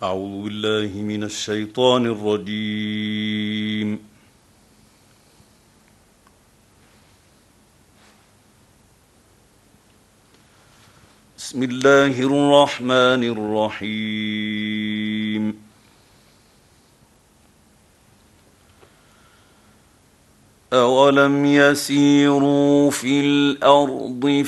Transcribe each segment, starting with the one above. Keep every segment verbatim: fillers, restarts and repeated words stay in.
أعوذ بالله من الشيطان الرجيم. بسم الله الرحمن الرحيم. أولم يسيروا في الأرض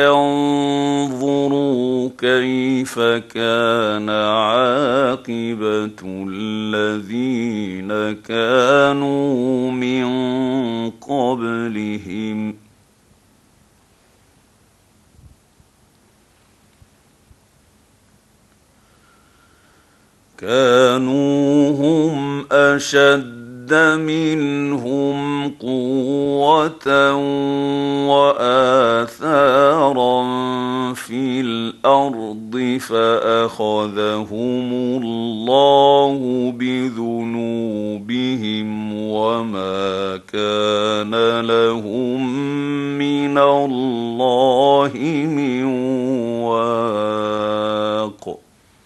فينظروا كيف كان عاقبة الذين كانوا من قبلهم كانوا هم أشد منهم قوة وآثارا في الأرض فأخذهم الله بذنوبهم وما كان لهم من الله من واق.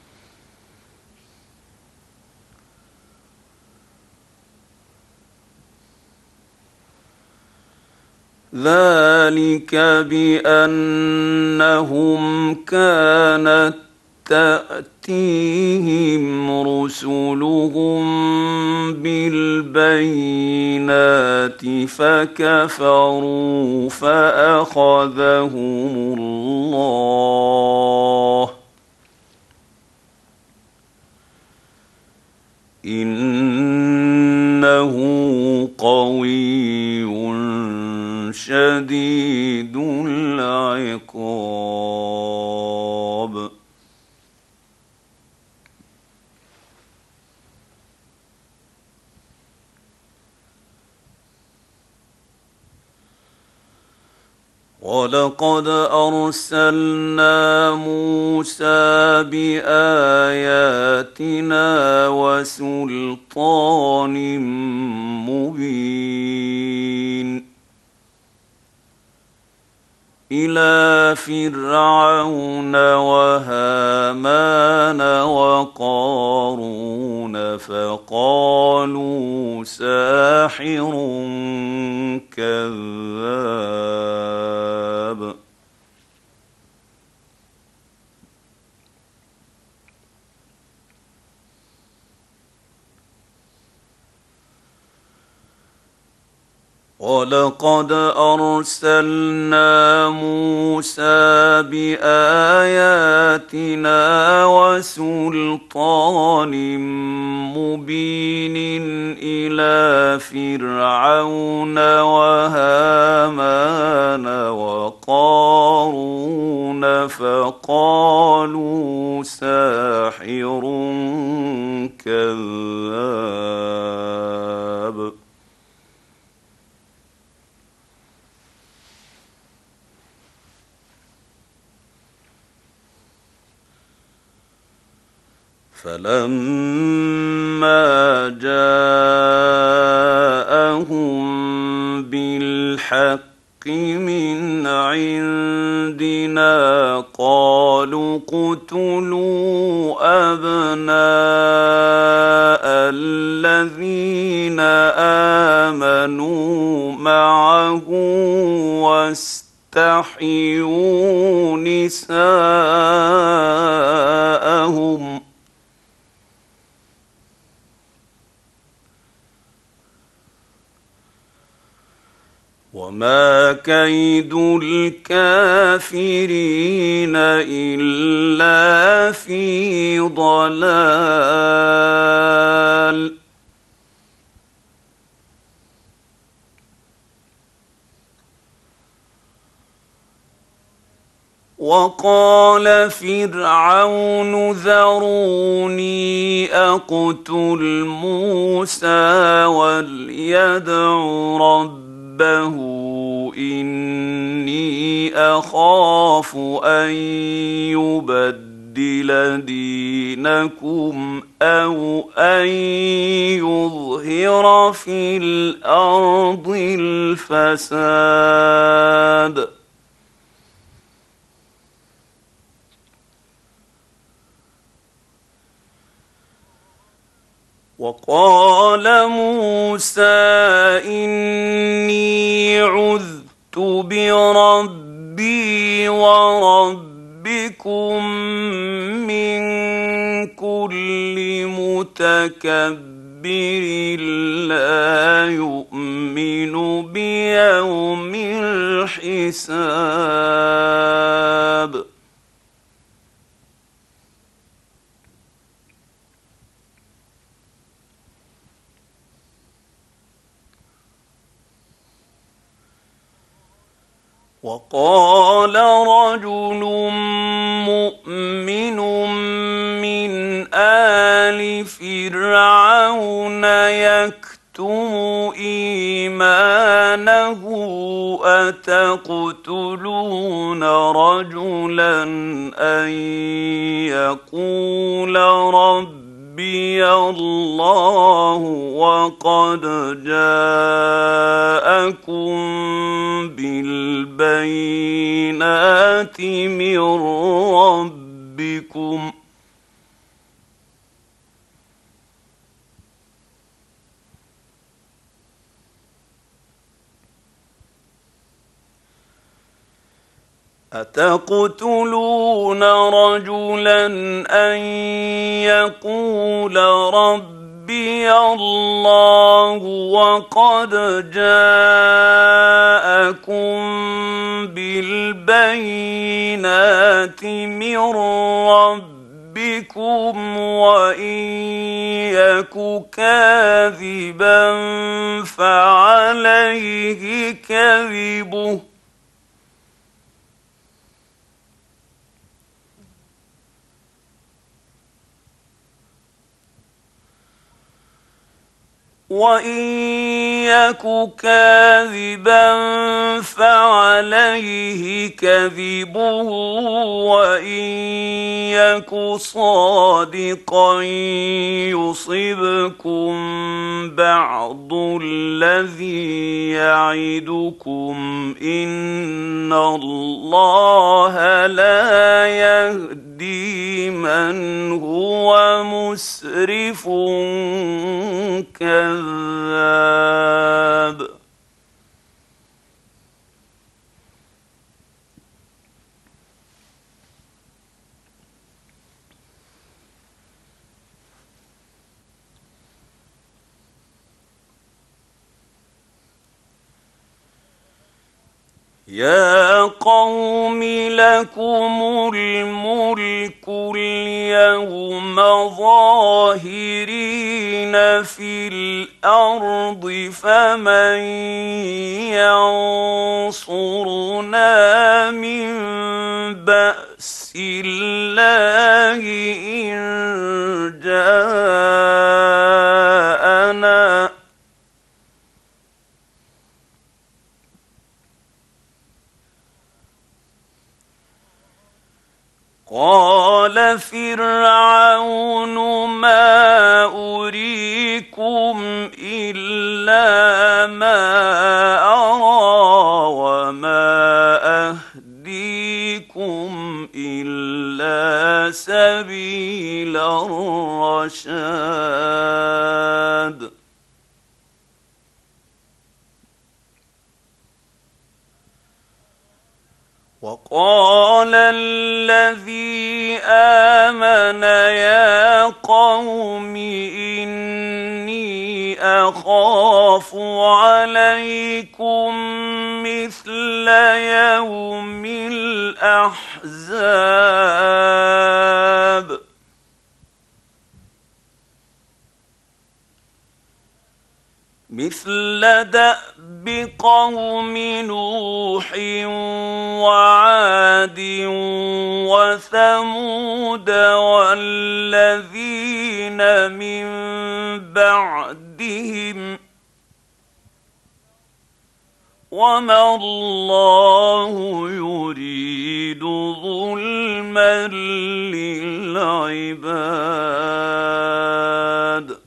ذلك بأنهم كانت تأتيهم رسلهم بالبينات فكفروا فأخذهم الله إنه قوي شديد العقاب. ولقد أرسلنا موسى بآياتنا وسلطان مبين إلى فرعون وهامان وقارون فقالوا ساحر كذاب. ولقد أرسلنا موسى بآياتنا وسلطان مبين إلى فرعون وهامان وقارون فقالوا ساحر كذاب. فلما جاءهم بالحق من عندنا قالوا اقتلوا أبناء الذين آمنوا معه واستحيوا نساءهم وما كيد الكافرين إلا في ضلال. وقال فرعون ذروني أقتل موسى وليدع ربه إني أخاف أن يبدل دينكم أو أن يظهر في الأرض الفساد. وقال موسى إني عذت بربي وربكم من كل متكبر لا يؤمن بيوم الحساب. وقال رجل مؤمن من آل فرعون يكتم إيمانه أتقتلون رجلا أن يقول ربي الله وقد جاءكم بالبينات من ربكم أتقتلون رجلا أن يقول ربي الله وقد جاءكم بالبينات من ربكم وإن يك كاذبا فعليه كذبه وإن يك كاذبا فعليه كذبه وإن يك صادقا يصبكم بعض الذي يعدكم إن الله لا يهدي من هو مسرف كذاب. يا قوم لكم الملك اليوم ظاهرين في الأرض فمن ينصرنا من بأس الله إن جاءنا قال فرعون ما أريكم إلا ما أرى وما أهديكم إلا سبيل الرشاد. وقال الذي آمن يا قوم إني أخاف عليكم مثل يوم الأحزاب مثل دأب قوم نوح وعاد وثمود والذين من بعدهم وما الله يريد ظلما للعباد.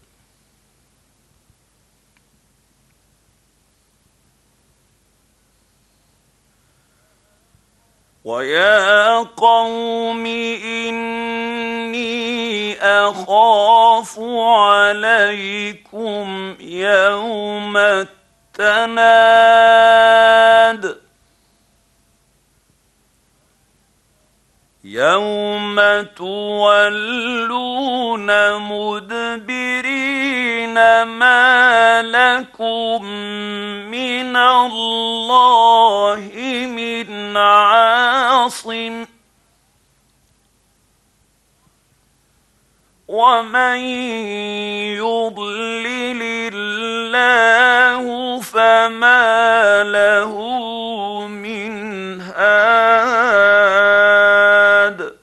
ويا قوم إني أخاف عليكم يوم التناد يوم تولون مدبرين ما لكم من الله من عاصم ومن يضلل الله فما له من هاد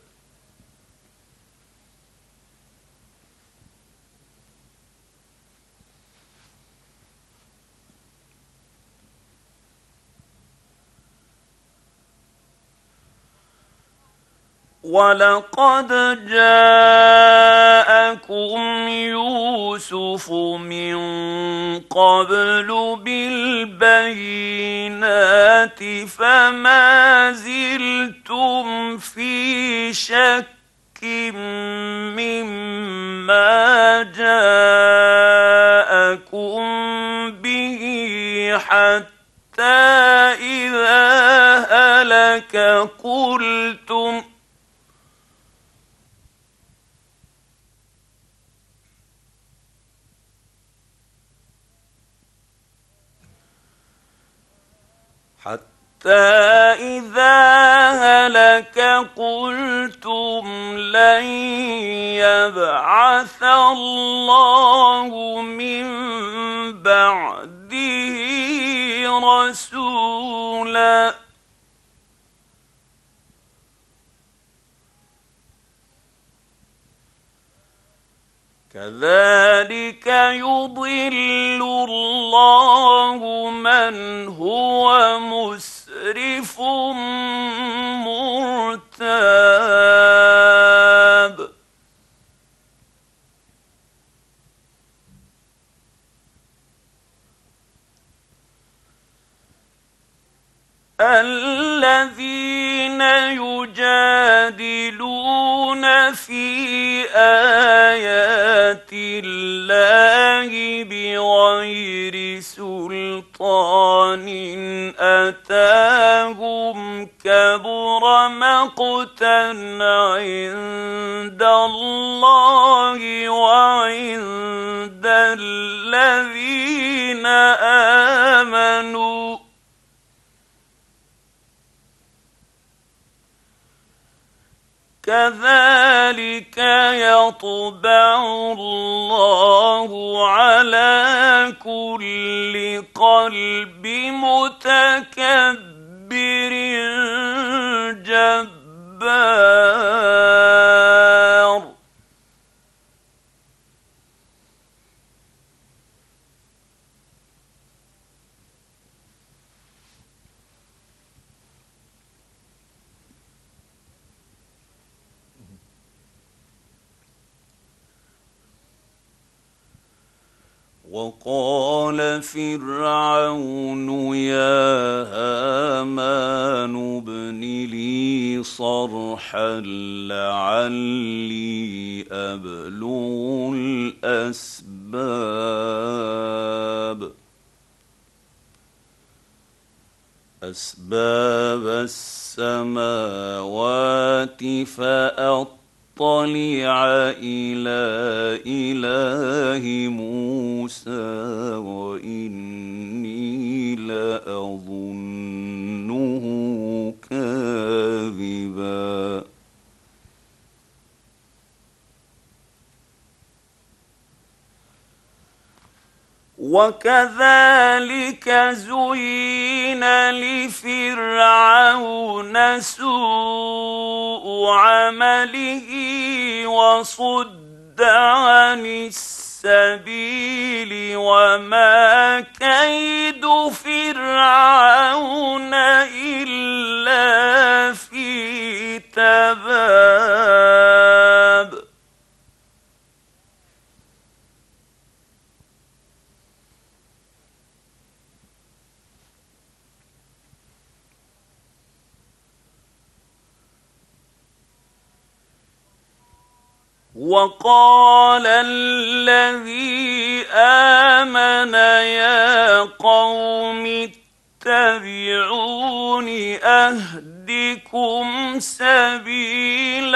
ولقد جاءكم يوسف من قبل بالبينات فما زلتم في شك مما جاءكم به حتى إذا هلك قلتم حتى إذا هلك قلتم لن يبعث الله من بعده رسولا كذلك يضل الله من هو مسرف مرتاب الذين يجادلون في آيات الله بغير سلطان أتاهم كبر مقتا عند الله وعند الذين آمنوا كذلك يطبع الله على كل قلب متكبر جبار وقال فرعون يا هامان ابن لي صرحا لعلي أبلغ الأسباب أسباب السماوات فأطلع إلى إله موسى وإني لأظنه كاذبا وكذلك زين لفرعون سوء عمله وصد عن السبيل وما كيد فرعون إلا في تباب وقال الذي آمن يا قوم اتبعون أهدكم سبيل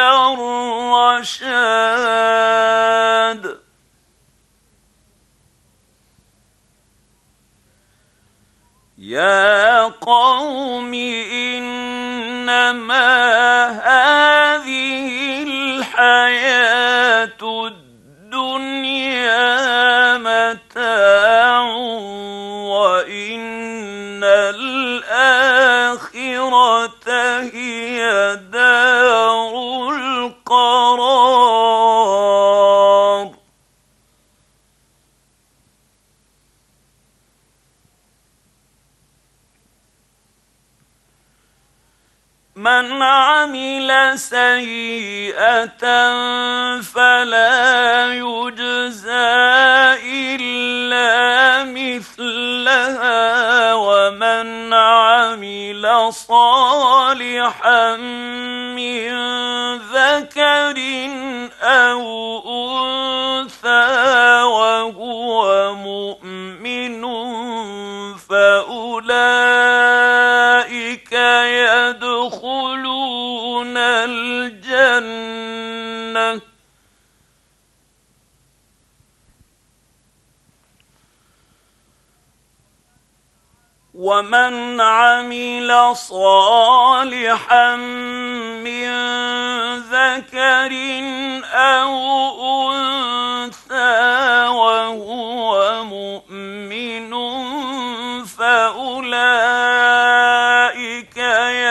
الرشاد يا قوم إنما هذه الحياة الدنيا متاع وإن الآخرة هي دار القرار من عمل سيئة فلا يجزى إلا مثلها ومن عمل صالحا من ذكر أو أنثى وهو مؤمن فأولئك يدخلون الجنة ومن عمل صالحا من ذكر أو أنثى وهو مؤمن فأولئك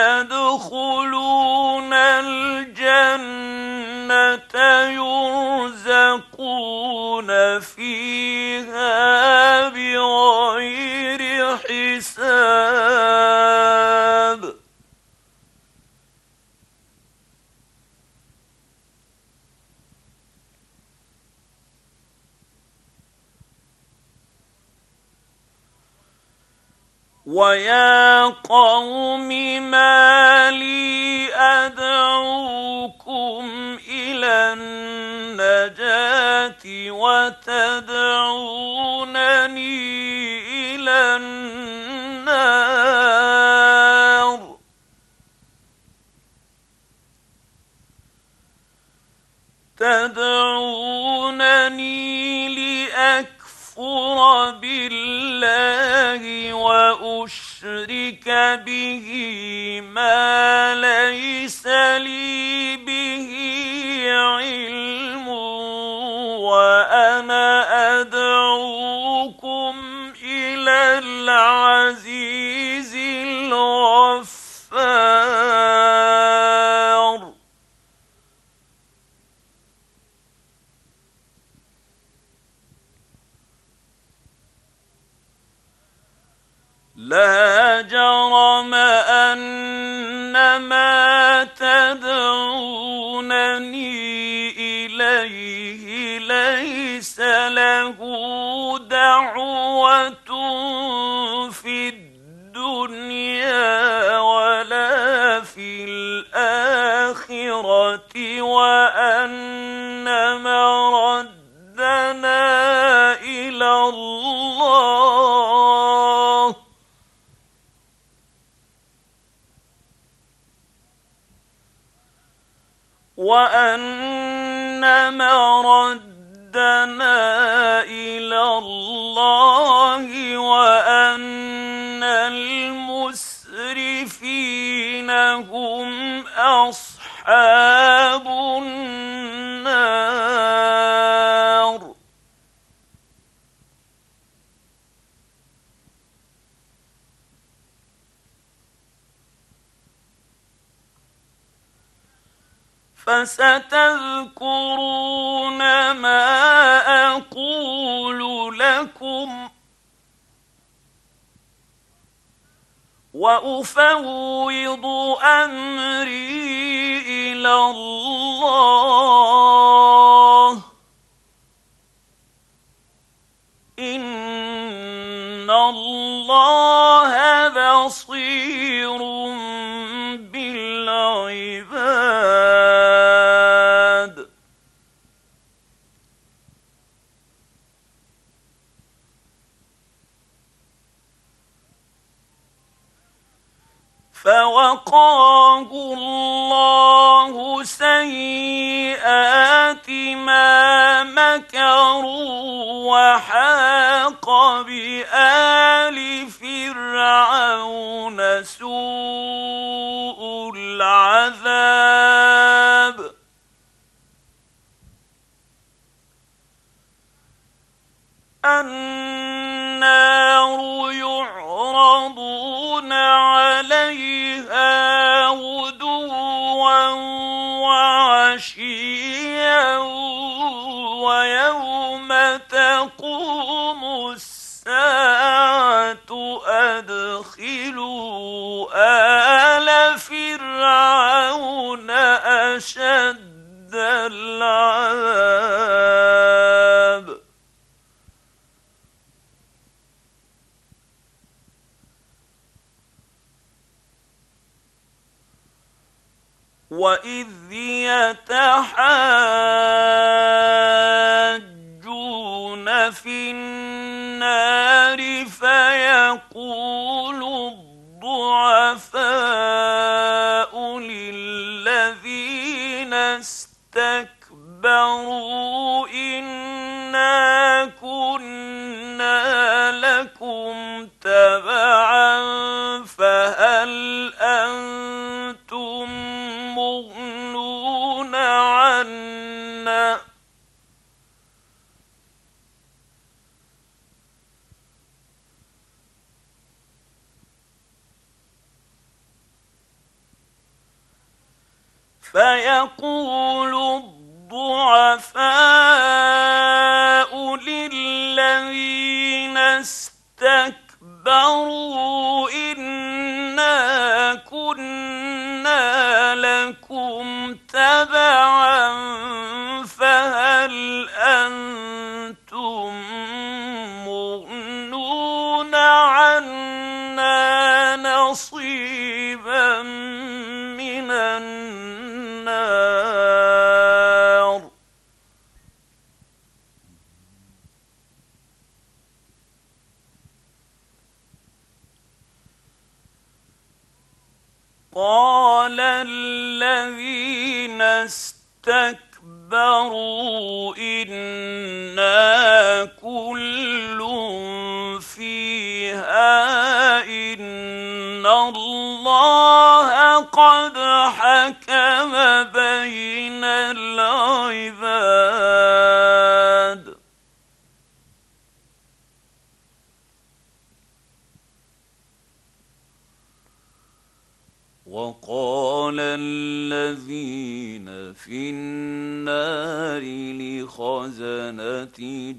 يدخلون الجنة يرزقون فيها بغير حساب ويا قوم ما لي أدعوكم إلى النجاة وتدعونني إلى النار تدعونني لأكفر بالله وأشرك به ما ليس لي به علم وأنا أدعوكم إلى العزيز الغفار لا جرم أن ما تدعونني إليه ليس له دعوة في الدنيا ولا في الآخرة وأن مردنا إلى الله وأن مردنا إلى الله وأن المسرفين هم أصحاب النار فستذكرون ما أقول لكم وأفوض أمري إلى الله إن الله بصير بالعباد فوقاه الله سيئات ما مكروا وحاق بآل فرعون سوء العذاب النار يعرضون عليها غدوا وعشيا ويوم تقوم الساعة أدخلوا آل فرعون أشد العذاب وإذ يتحاجون في النار فيقول الضعفاء للذين استكبروا إنا كنا لكم تبعا فهل أنتم مغنون عنا فيقول الضعفاء للذين استكبروا إنا كنا لكم تبعا فهل أنتم مغنون عنا نصيبا من النار قال الذين استكبروا إنا كل فيها إن الله قد حكم بين العباد وقال الذين في النار لخزنة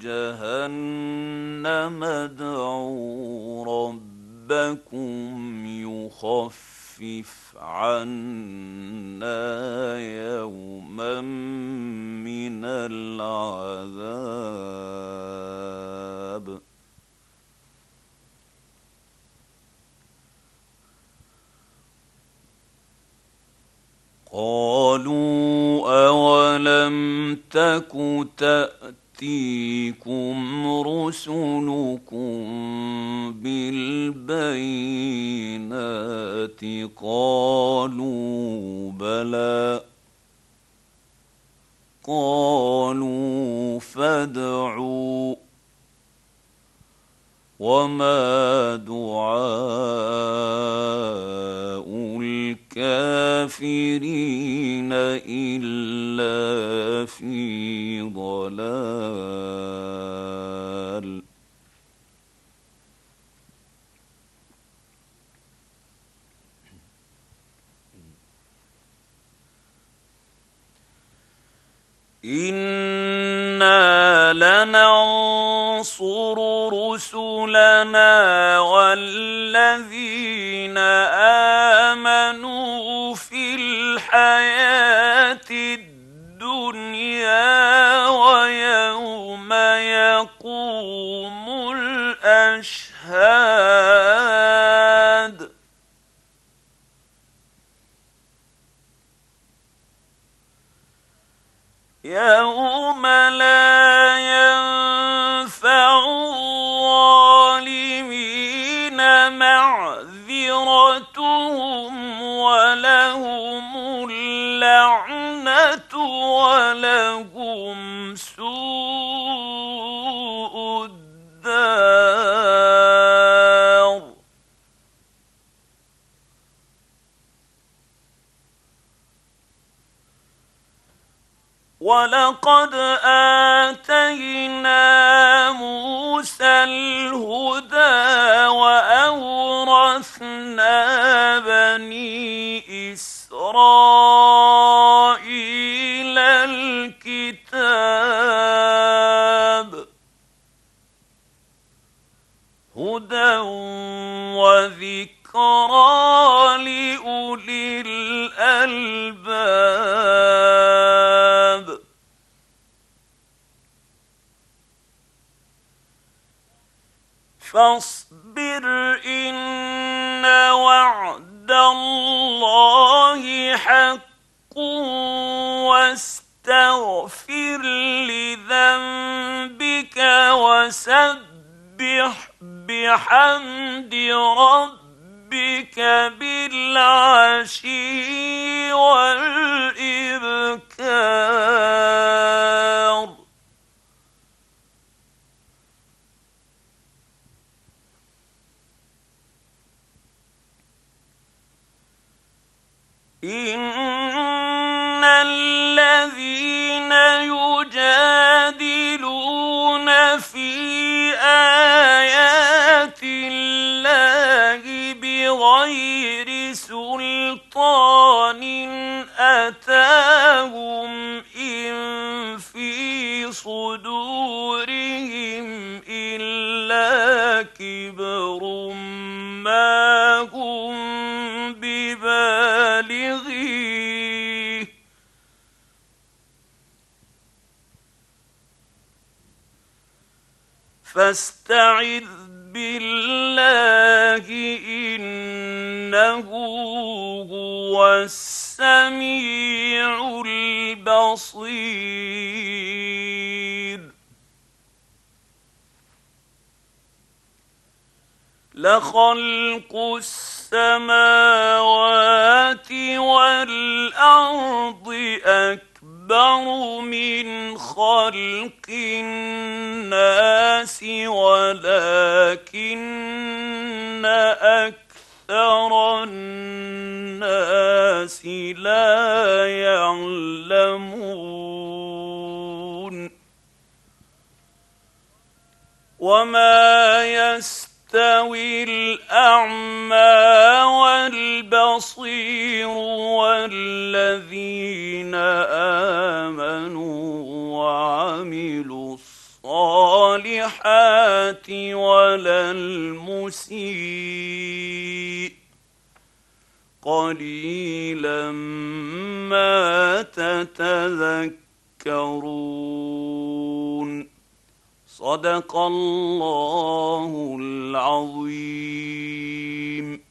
جهنم ادعوا ربكم يخفف عنا يوما من العذاب قالوا أولم تك تأتيكم رسلكم بالبينات قالوا بلى قالوا فادعوا وما دعاء الكافرين إلا في ضلال إنا لننصر رسلنا والذين آمنوا في الحياة الدنيا ويوم يقوم الأشهاد يوم لا ينفع الظالمين معذرتهم سوء الدار ولقد آتينا موسى الهدى وأورثنا بني إسرائيل الكتاب هدى وذكرى لأولي الألباب فاصبر إن وعد الله حق واستغفر لذنبك وسبح بحمد ربك بالعشي والإبكار إن الذين يجادلون في آيات الله بغير سلطان أتاهم إن في صدورهم إلا كبر ما هم ببالغيه فاستعذ بالله إنه هو السميع البصير لخلق السماوات والأرض أكبر من خلق الناس ولكن أكثر الناس لا يعلمون وما يستطيعون يستوي الأعمى والبصير والذين آمنوا وعملوا الصالحات ولا المسيء قليلا ما تتذكرون صدق الله العظيم.